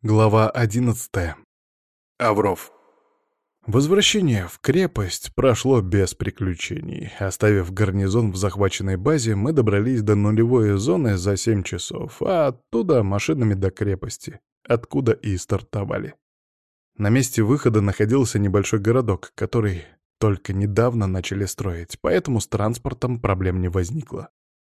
Глава 11. Авров. Возвращение в крепость прошло без приключений. Оставив гарнизон в захваченной базе, мы добрались до нулевой зоны за 7 часов, а оттуда машинами до крепости, откуда и стартовали. На месте выхода находился небольшой городок, который только недавно начали строить, поэтому с транспортом проблем не возникло.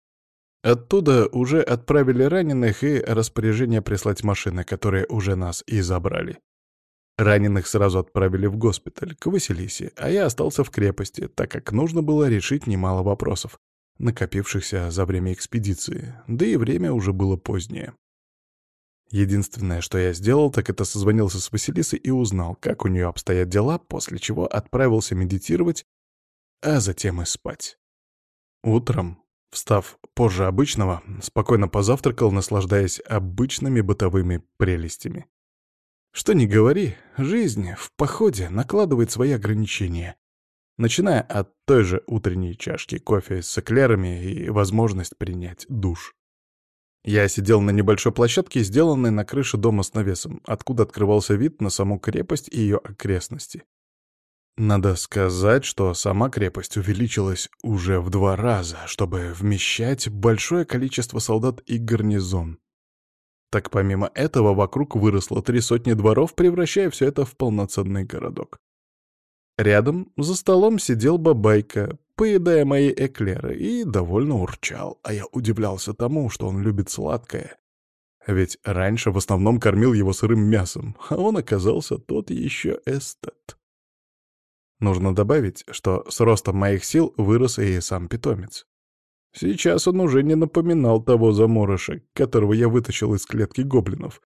Оттуда уже отправили раненых и распоряжение прислать машины, которые уже нас и забрали. Раненых сразу отправили в госпиталь, к Василисе, а я остался в крепости, так как нужно было решить немало вопросов, накопившихся за время экспедиции, да и время уже было позднее. Единственное, что я сделал, так это созвонился с Василисой и узнал, как у нее обстоят дела, после чего отправился медитировать, а затем и спать. Утром, встав позже обычного, спокойно позавтракал, наслаждаясь обычными бытовыми прелестями. Что ни говори, жизнь в походе накладывает свои ограничения, начиная от той же утренней чашки кофе с эклерами и возможность принять душ. Я сидел на небольшой площадке, сделанной на крыше дома с навесом, откуда открывался вид на саму крепость и ее окрестности. Надо сказать, что сама крепость увеличилась уже в 2 раза, чтобы вмещать большое количество солдат и гарнизон. Так помимо этого вокруг выросло 3 сотни дворов, превращая все это в полноценный городок. Рядом за столом сидел бабайка, поедая мои эклеры, и довольно урчал, а я удивлялся тому, что он любит сладкое. Ведь раньше в основном кормил его сырым мясом, а он оказался тот еще эстет. Нужно добавить, что с ростом моих сил вырос и сам питомец. Сейчас он уже не напоминал того заморыша, которого я вытащил из клетки гоблинов.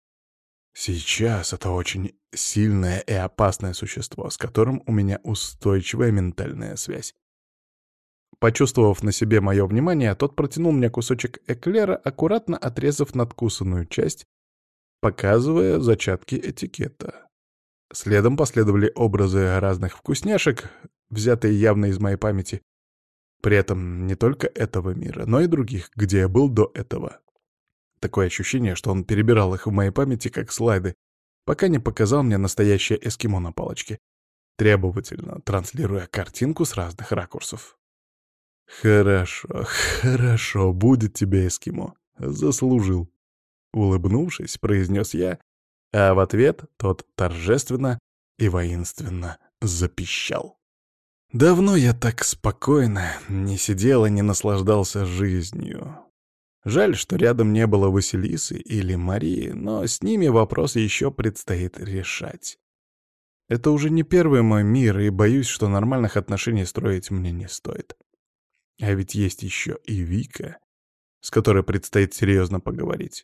Сейчас это очень сильное и опасное существо, с которым у меня устойчивая ментальная связь. Почувствовав на себе мое внимание, тот протянул мне кусочек эклера, аккуратно отрезав надкусанную часть, показывая зачатки этикета. Следом последовали образы разных вкусняшек, взятые явно из моей памяти. При этом не только этого мира, но и других, где я был до этого. Такое ощущение, что он перебирал их в моей памяти как слайды, пока не показал мне настоящее эскимо на палочке, требовательно транслируя картинку с разных ракурсов. «Хорошо, хорошо, будет тебе эскимо. Заслужил», — улыбнувшись, произнес я, а в ответ тот торжественно и воинственно запищал. Давно я так спокойно не сидел и не наслаждался жизнью. Жаль, что рядом не было Василисы или Марии, но с ними вопрос еще предстоит решать. Это уже не первый мой мир, и боюсь, что нормальных отношений строить мне не стоит. А ведь есть еще и Вика, с которой предстоит серьезно поговорить.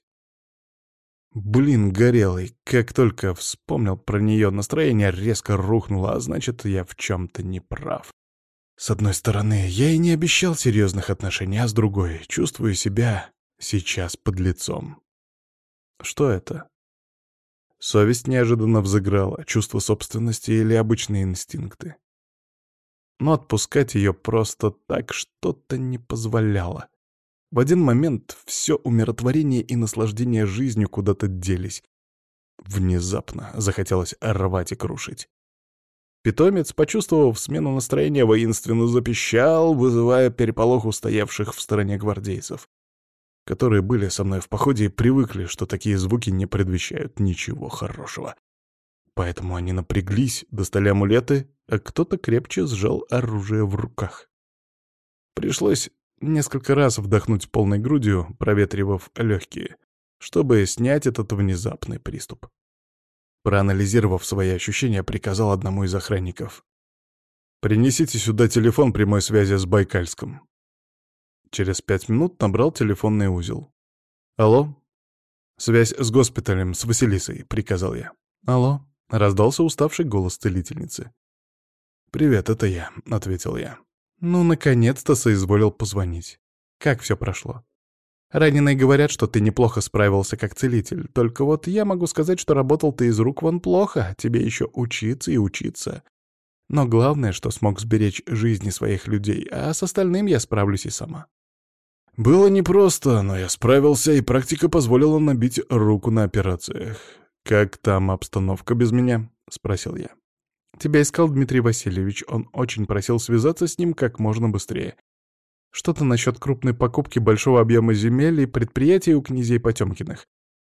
Блин, горелый, как только вспомнил про нее, настроение резко рухнуло, а значит, я в чем-то не прав. С одной стороны, я и не обещал серьезных отношений, а с другой, чувствую себя сейчас подлецом. Что это? Совесть неожиданно взыграла, чувство собственности или обычные инстинкты. Но отпускать ее просто так что-то не позволяло. В один момент все умиротворение и наслаждение жизнью куда-то делись. Внезапно захотелось рвать и крушить. Питомец, почувствовав смену настроения, воинственно запищал, вызывая переполох у стоявших в стороне гвардейцев, которые были со мной в походе и привыкли, что такие звуки не предвещают ничего хорошего. Поэтому они напряглись, достали амулеты, а кто-то крепче сжал оружие в руках. Пришлось несколько раз вдохнуть полной грудью, проветривав легкие, чтобы снять этот внезапный приступ. Проанализировав свои ощущения, приказал одному из охранников: «Принесите сюда телефон прямой связи с Байкальском». Через 5 минут набрал телефонный узел. «Алло?» «Связь с госпиталем, с Василисой», — приказал я. «Алло?» — раздался уставший голос целительницы. «Привет, это я», — ответил я. «Ну, наконец-то соизволил позвонить. Как все прошло? Раненые говорят, что ты неплохо справился как целитель, только вот я могу сказать, что работал ты из рук вон плохо, тебе еще учиться и учиться. Но главное, что смог сберечь жизни своих людей, а с остальным я справлюсь и сама». «Было непросто, но я справился, и практика позволила набить руку на операциях. «Как там обстановка без меня?» — спросил я. «Тебя искал Дмитрий Васильевич. Он очень просил связаться с ним как можно быстрее. Что-то насчет крупной покупки большого объема земель и предприятий у князей Потемкиных.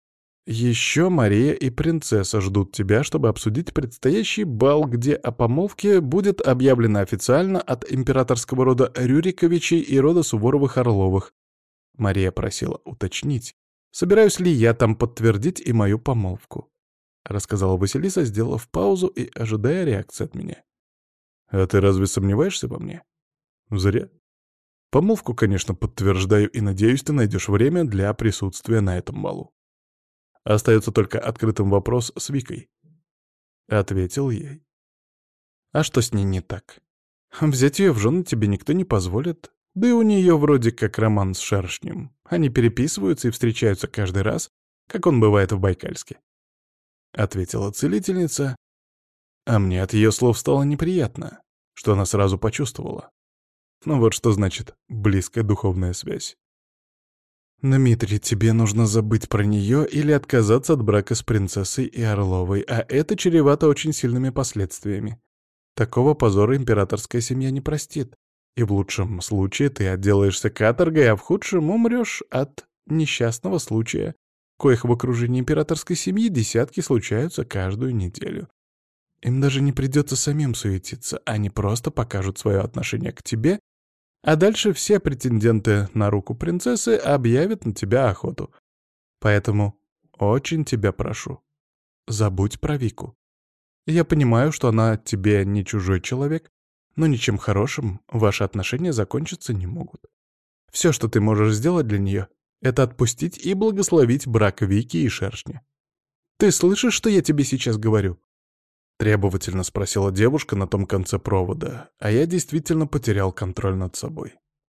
Еще Мария и принцесса ждут тебя, чтобы обсудить предстоящий бал, где о помолвке будет объявлено официально от императорского рода Рюриковичей и рода Суворовых-Орловых. Мария просила уточнить, собираюсь ли я там подтвердить и мою помолвку», — рассказала Василиса, сделав паузу и ожидая реакции от меня. «А ты разве сомневаешься во мне?» «Зря. Помолвку, конечно, подтверждаю и надеюсь, ты найдешь время для присутствия на этом балу. Остается только открытым вопрос с Викой», — ответил ей. «А что с ней не так? Взять ее в жены тебе никто не позволит. Да и у нее вроде как роман с Шершнем. Они переписываются и встречаются каждый раз, как он бывает в Байкальске», — ответила целительница, а мне от ее слов стало неприятно, что она сразу почувствовала. Ну вот что значит близкая духовная связь. «Дмитрий, тебе нужно забыть про нее или отказаться от брака с принцессой и Орловой, а это чревато очень сильными последствиями. Такого позора императорская семья не простит, и в лучшем случае ты отделаешься каторгой, а в худшем умрешь от несчастного случая, коих в окружении императорской семьи десятки случаются каждую неделю. Им даже не придется самим суетиться, они просто покажут свое отношение к тебе. А дальше все претенденты на руку принцессы объявят на тебя охоту. Поэтому очень тебя прошу, забудь про Вику. Я понимаю, что она тебе не чужой человек, но ничем хорошим ваши отношения закончиться не могут. Все, что ты можешь сделать для нее, это отпустить и благословить брак Вики и Шершня. Ты слышишь, что я тебе сейчас говорю?» Требовательно спросила девушка на том конце провода, а я действительно потерял контроль над собой.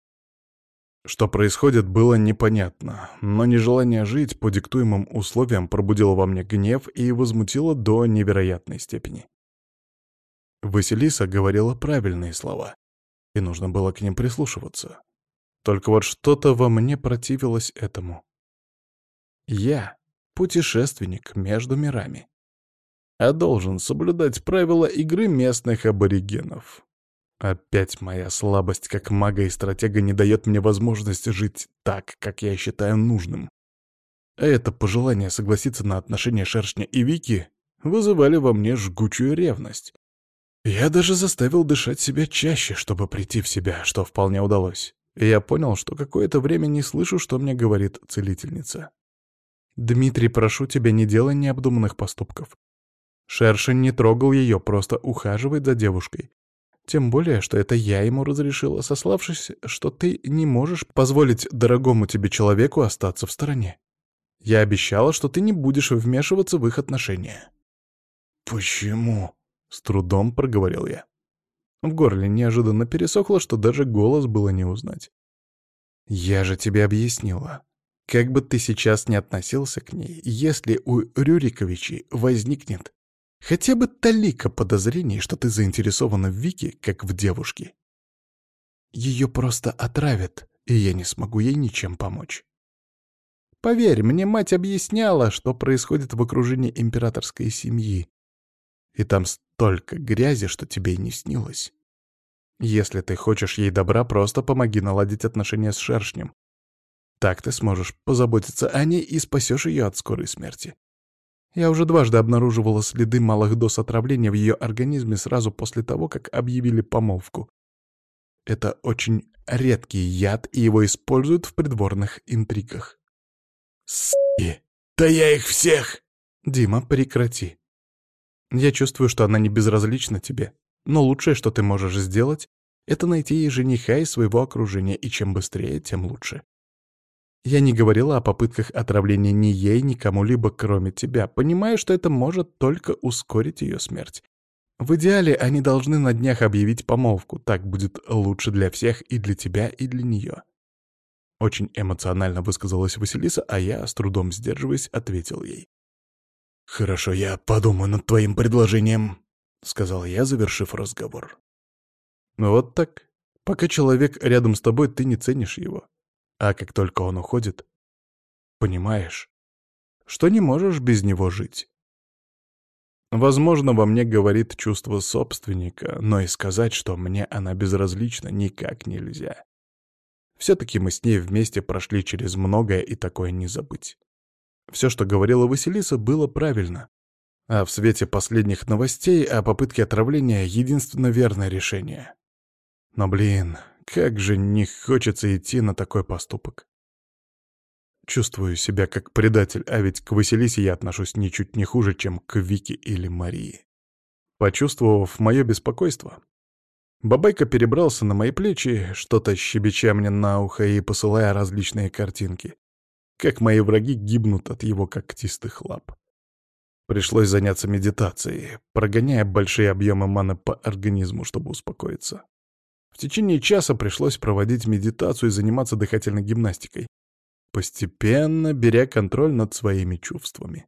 Что происходит, было непонятно, но нежелание жить по диктуемым условиям пробудило во мне гнев и возмутило до невероятной степени. Василиса говорила правильные слова, и нужно было к ним прислушиваться. Только вот что-то во мне противилось этому. Я — путешественник между мирами, а должен соблюдать правила игры местных аборигенов. Опять моя слабость как мага и стратега не дает мне возможности жить так, как я считаю нужным. А это пожелание согласиться на отношения Шершня и Вики вызывали во мне жгучую ревность. Я даже заставил дышать себя чаще, чтобы прийти в себя, что вполне удалось. И я понял, что какое-то время не слышу, что мне говорит целительница. «Дмитрий, прошу тебя, не делай необдуманных поступков. Шершень не трогал ее, просто ухаживает за девушкой. Тем более, что это я ему разрешила, сославшись, что ты не можешь позволить дорогому тебе человеку остаться в стороне. Я обещала, что ты не будешь вмешиваться в их отношения». «Почему?» — с трудом проговорил я. В горле неожиданно пересохло, что даже голос было не узнать. «Я же тебе объяснила. Как бы ты сейчас ни относился к ней, если у Рюриковичей возникнет хотя бы талика подозрений, что ты заинтересована в Вике, как в девушке, ее просто отравят, и я не смогу ей ничем помочь. Поверь, мне мать объясняла, что происходит в окружении императорской семьи, и там столько грязи, что тебе и не снилось. Если ты хочешь ей добра, просто помоги наладить отношения с Шершнем. Так ты сможешь позаботиться о ней и спасешь ее от скорой смерти. Я уже дважды обнаруживала следы малых доз отравления в ее организме сразу после того, как объявили помолвку. Это очень редкий яд, и его используют в придворных интригах. «С***и! Да я их всех!» «Дима, прекрати. Я чувствую, что она не безразлична тебе, но лучшее, что ты можешь сделать, это найти ей жениха из своего окружения, и чем быстрее, тем лучше. Я не говорила о попытках отравления ни ей, ни кому-либо, кроме тебя, понимая, что это может только ускорить ее смерть. В идеале они должны на днях объявить помолвку, так будет лучше для всех, и для тебя, и для нее». Очень эмоционально высказалась Василиса, а я, с трудом сдерживаясь, ответил ей. «Хорошо, я подумаю над твоим предложением», — сказал я, завершив разговор. Вот так. Пока человек рядом с тобой, ты не ценишь его. А как только он уходит, понимаешь, что не можешь без него жить. Возможно, во мне говорит чувство собственника, но и сказать, что мне она безразлична, никак нельзя. Все-таки мы с ней вместе прошли через многое, и такое не забыть. Все, что говорила Василиса, было правильно. А в свете последних новостей о попытке отравления — единственно верное решение. Но, блин, как же не хочется идти на такой поступок. Чувствую себя как предатель, а ведь к Василисе я отношусь ничуть не хуже, чем к Вике или Марии. Почувствовав мое беспокойство, Бабайка перебрался на мои плечи, что-то щебеча мне на ухо и посылая различные картинки, как мои враги гибнут от его когтистых лап. Пришлось заняться медитацией, прогоняя большие объемы маны по организму, чтобы успокоиться. В течение часа пришлось проводить медитацию и заниматься дыхательной гимнастикой, постепенно беря контроль над своими чувствами.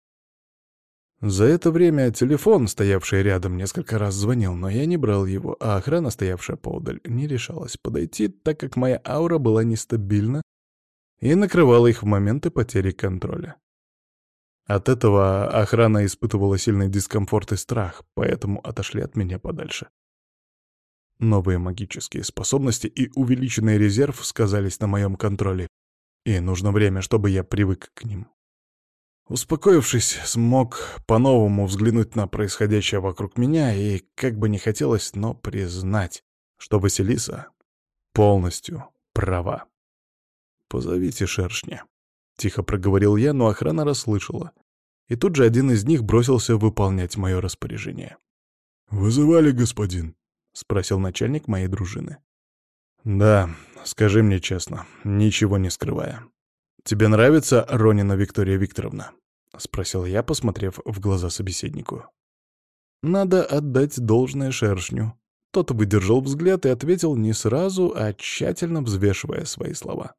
За это время телефон, стоявший рядом, несколько раз звонил, но я не брал его, а охрана, стоявшая поодаль, не решалась подойти, так как моя аура была нестабильна и накрывала их в моменты потери контроля. От этого охрана испытывала сильный дискомфорт и страх, поэтому отошли от меня подальше. Новые магические способности и увеличенный резерв сказались на моем контроле, и нужно время, чтобы я привык к ним. Успокоившись, смог по-новому взглянуть на происходящее вокруг меня и, как бы не хотелось, но признать, что Василиса полностью права. «Позовите шершня», — тихо проговорил я, но охрана расслышала. И тут же один из них бросился выполнять мое распоряжение. «Вызывали, господин?» — спросил начальник моей дружины. «Да, скажи мне честно, ничего не скрывая. Тебе нравится Ронина Виктория Викторовна?» — спросил я, посмотрев в глаза собеседнику. Надо отдать должное шершню. Тот выдержал взгляд и ответил не сразу, а тщательно взвешивая свои слова.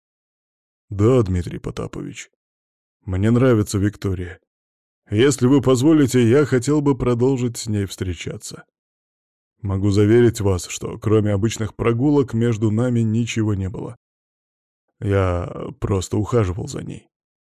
«Да, Дмитрий Потапович, мне нравится Виктория. Если вы позволите, я хотел бы продолжить с ней встречаться. Могу заверить вас, что кроме обычных прогулок между нами ничего не было. Я просто ухаживал за ней».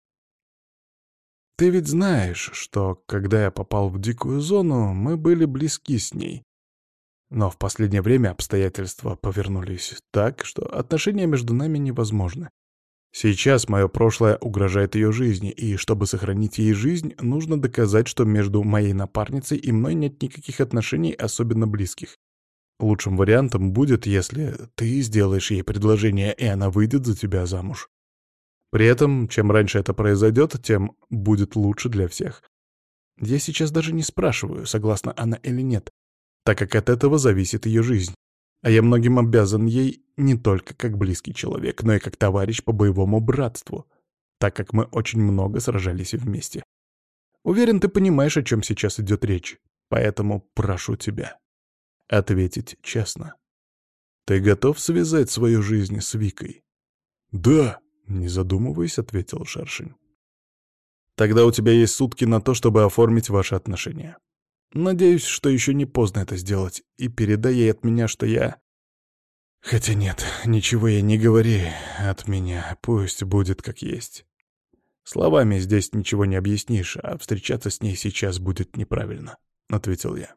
«Ты ведь знаешь, что, когда я попал в дикую зону, мы были близки с ней. Но в последнее время обстоятельства повернулись так, что отношения между нами невозможны. Сейчас мое прошлое угрожает ее жизни, и чтобы сохранить ей жизнь, нужно доказать, что между моей напарницей и мной нет никаких отношений особенно близких. Лучшим вариантом будет, если ты сделаешь ей предложение, и она выйдет за тебя замуж. При этом, чем раньше это произойдет, тем будет лучше для всех. Я сейчас даже не спрашиваю, согласна она или нет, так как от этого зависит ее жизнь. А я многим обязан ей не только как близкий человек, но и как товарищ по боевому братству, так как мы очень много сражались вместе. Уверен, ты понимаешь, о чем сейчас идет речь, поэтому прошу тебя ответить честно. Ты готов связать свою жизнь с Викой?» «Да», — не задумываясь, ответил шершень. «Тогда у тебя есть сутки на то, чтобы оформить ваши отношения. Надеюсь, что еще не поздно это сделать, и передай ей от меня, что я... Хотя нет, ничего ей не говори от меня, пусть будет как есть. Словами здесь ничего не объяснишь, а встречаться с ней сейчас будет неправильно», — ответил я.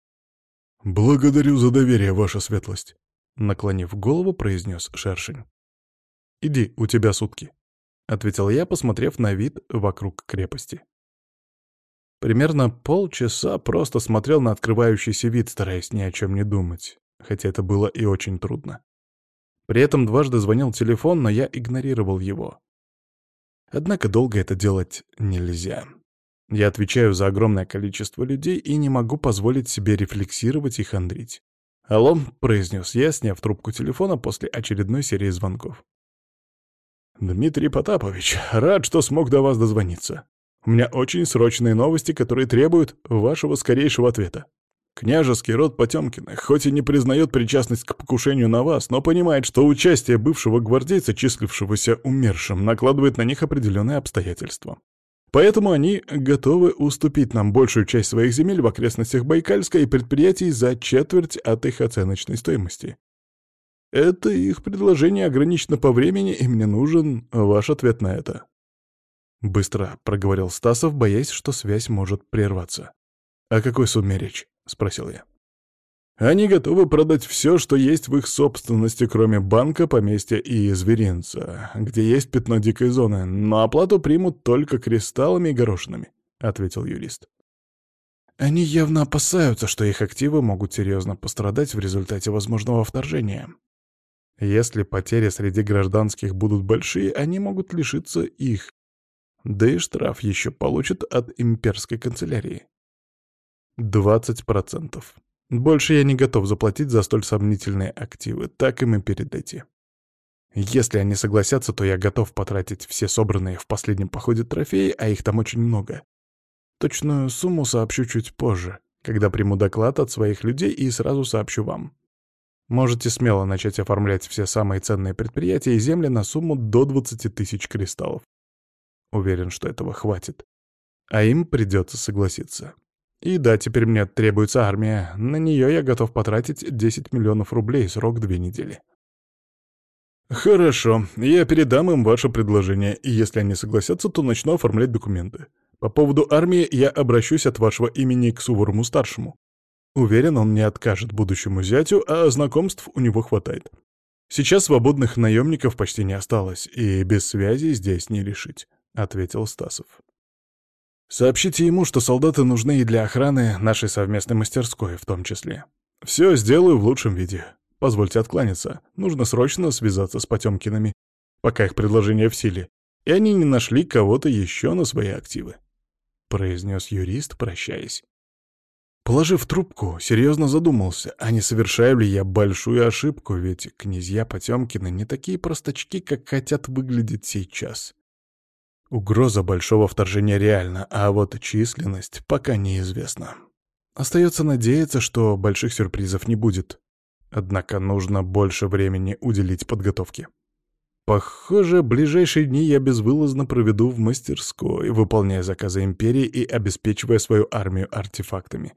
«Благодарю за доверие, ваша светлость», — наклонив голову, произнес шершень. «Иди, у тебя сутки», — ответил я, посмотрев на вид вокруг крепости. Примерно полчаса просто смотрел на открывающийся вид, стараясь ни о чем не думать, хотя это было и очень трудно. При этом дважды звонил телефон, но я игнорировал его. Однако долго это делать нельзя. Я отвечаю за огромное количество людей и не могу позволить себе рефлексировать и хандрить. «Алло», — произнес я, сняв трубку телефона после очередной серии звонков. «Дмитрий Потапович, рад, что смог до вас дозвониться. У меня очень срочные новости, которые требуют вашего скорейшего ответа. Княжеский род Потемкиных хоть и не признает причастность к покушению на вас, но понимает, что участие бывшего гвардейца, числившегося умершим, накладывает на них определенные обстоятельства. Поэтому они готовы уступить нам большую часть своих земель в окрестностях Байкальска и предприятий за четверть от их оценочной стоимости. Это их предложение ограничено по времени, и мне нужен ваш ответ на это». Быстро проговорил Стасов, боясь, что связь может прерваться. «О какой сумме речь?» — спросил я. «Они готовы продать все, что есть в их собственности, кроме банка, поместья и зверинца, где есть пятно дикой зоны, но оплату примут только кристаллами и горошинами», — ответил юрист. «Они явно опасаются, что их активы могут серьезно пострадать в результате возможного вторжения. Если потери среди гражданских будут большие, они могут лишиться их, да и штраф еще получат от имперской канцелярии. 20%. Больше я не готов заплатить за столь сомнительные активы, так им и передайте. Если они согласятся, то я готов потратить все собранные в последнем походе трофеи, а их там очень много. Точную сумму сообщу чуть позже, когда приму доклад от своих людей и сразу сообщу вам. Можете смело начать оформлять все самые ценные предприятия и земли на сумму до 20 тысяч кристаллов. Уверен, что этого хватит. А им придется согласиться. И да, теперь мне требуется армия. На нее я готов потратить 10 миллионов рублей, срок 2 недели. Хорошо, я передам им ваше предложение, и если они согласятся, то начну оформлять документы. По поводу армии я обращусь от вашего имени к Суворому-старшему. Уверен, он не откажет будущему зятю, а знакомств у него хватает. Сейчас свободных наемников почти не осталось, и без связи здесь не решить, — ответил Стасов. Сообщите ему, что солдаты нужны и для охраны нашей совместной мастерской в том числе. Все сделаю в лучшем виде. Позвольте откланяться. Нужно срочно связаться с Потемкиными, пока их предложение в силе, и они не нашли кого-то еще на свои активы, — произнес юрист, прощаясь. Положив трубку, серьезно задумался, а не совершаю ли я большую ошибку, ведь князья Потемкины не такие простачки, как хотят выглядеть сейчас. Угроза большого вторжения реальна, а вот численность пока неизвестна. Остается надеяться, что больших сюрпризов не будет. Однако нужно больше времени уделить подготовке. Похоже, ближайшие дни я безвылазно проведу в мастерской, выполняя заказы Империи и обеспечивая свою армию артефактами.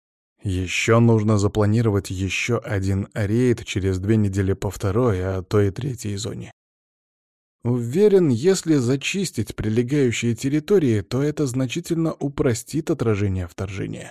Еще нужно запланировать еще один рейд через 2 недели по второй, а то и третьей зоне. Уверен, если зачистить прилегающие территории, то это значительно упростит отражение вторжения.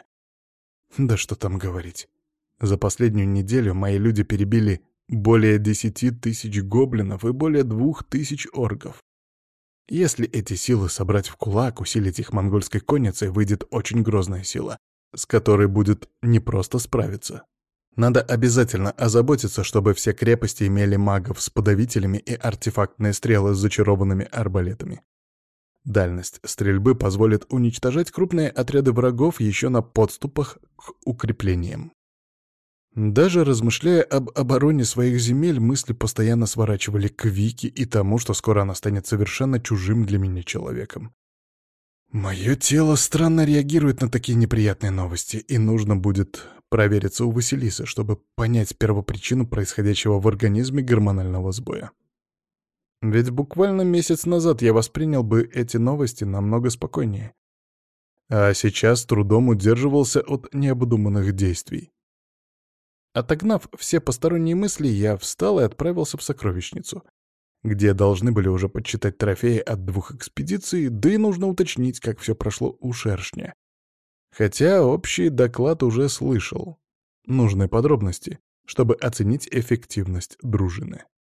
Да что там говорить. За последнюю неделю мои люди перебили более 10 тысяч гоблинов и более 2000 орков. Если эти силы собрать в кулак, усилить их монгольской конницей, выйдет очень грозная сила, с которой будет непросто справиться. Надо обязательно озаботиться, чтобы все крепости имели магов с подавителями и артефактные стрелы с зачарованными арбалетами. Дальность стрельбы позволит уничтожать крупные отряды врагов еще на подступах к укреплениям. Даже размышляя об обороне своих земель, мысли постоянно сворачивали к Вике и тому, что скоро она станет совершенно чужим для меня человеком. Мое тело странно реагирует на такие неприятные новости, и нужно будет провериться у Василисы, чтобы понять первопричину происходящего в организме гормонального сбоя. Ведь буквально месяц назад я воспринял бы эти новости намного спокойнее. А сейчас с трудом удерживался от необдуманных действий. Отогнав все посторонние мысли, я встал и отправился в сокровищницу, где должны были уже подсчитать трофеи от 2 экспедиций, да и нужно уточнить, как все прошло у шершня. Хотя общий доклад уже слышал. Нужны подробности, чтобы оценить эффективность дружины.